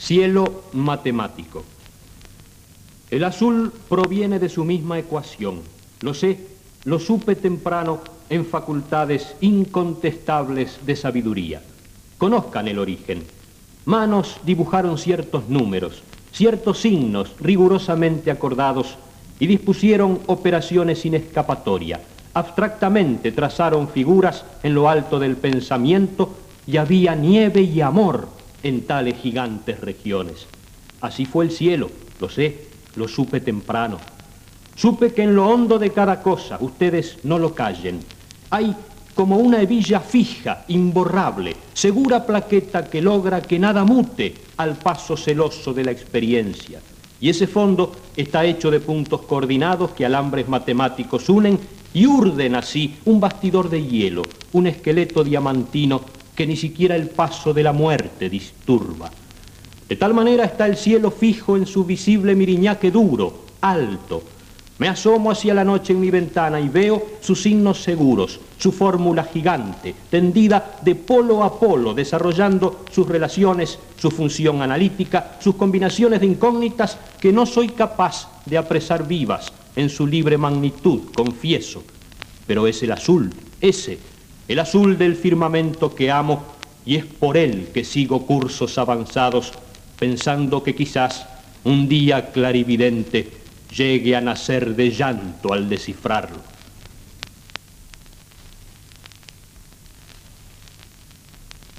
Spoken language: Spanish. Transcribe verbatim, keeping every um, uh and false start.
Cielo matemático. El azul proviene de su misma ecuación. Lo sé, lo supe temprano en facultades incontestables de sabiduría. Conozcan el origen. Manos dibujaron ciertos números, ciertos signos rigurosamente acordados y dispusieron operaciones sin escapatoria. Abstractamente trazaron figuras en lo alto del pensamiento y había nieve y amor en tales gigantes regiones. Así fue el cielo, lo sé, lo supe temprano. Supe que en lo hondo de cada cosa, ustedes no lo callen, hay como una hebilla fija, imborrable, segura plaqueta que logra que nada mute al paso celoso de la experiencia. Y ese fondo está hecho de puntos coordinados que alambres matemáticos unen y urden así un bastidor de hielo, un esqueleto diamantino que ni siquiera el paso de la muerte disturba. De tal manera está el cielo fijo en su visible miriñaque duro, alto. Me asomo hacia la noche en mi ventana y veo sus signos seguros, su fórmula gigante, tendida de polo a polo, desarrollando sus relaciones, su función analítica, sus combinaciones de incógnitas que no soy capaz de apresar vivas en su libre magnitud, confieso. Pero es el azul, ese, el azul del firmamento que amo, y es por él que sigo cursos avanzados, pensando que quizás un día clarividente llegue a nacer de llanto al descifrarlo.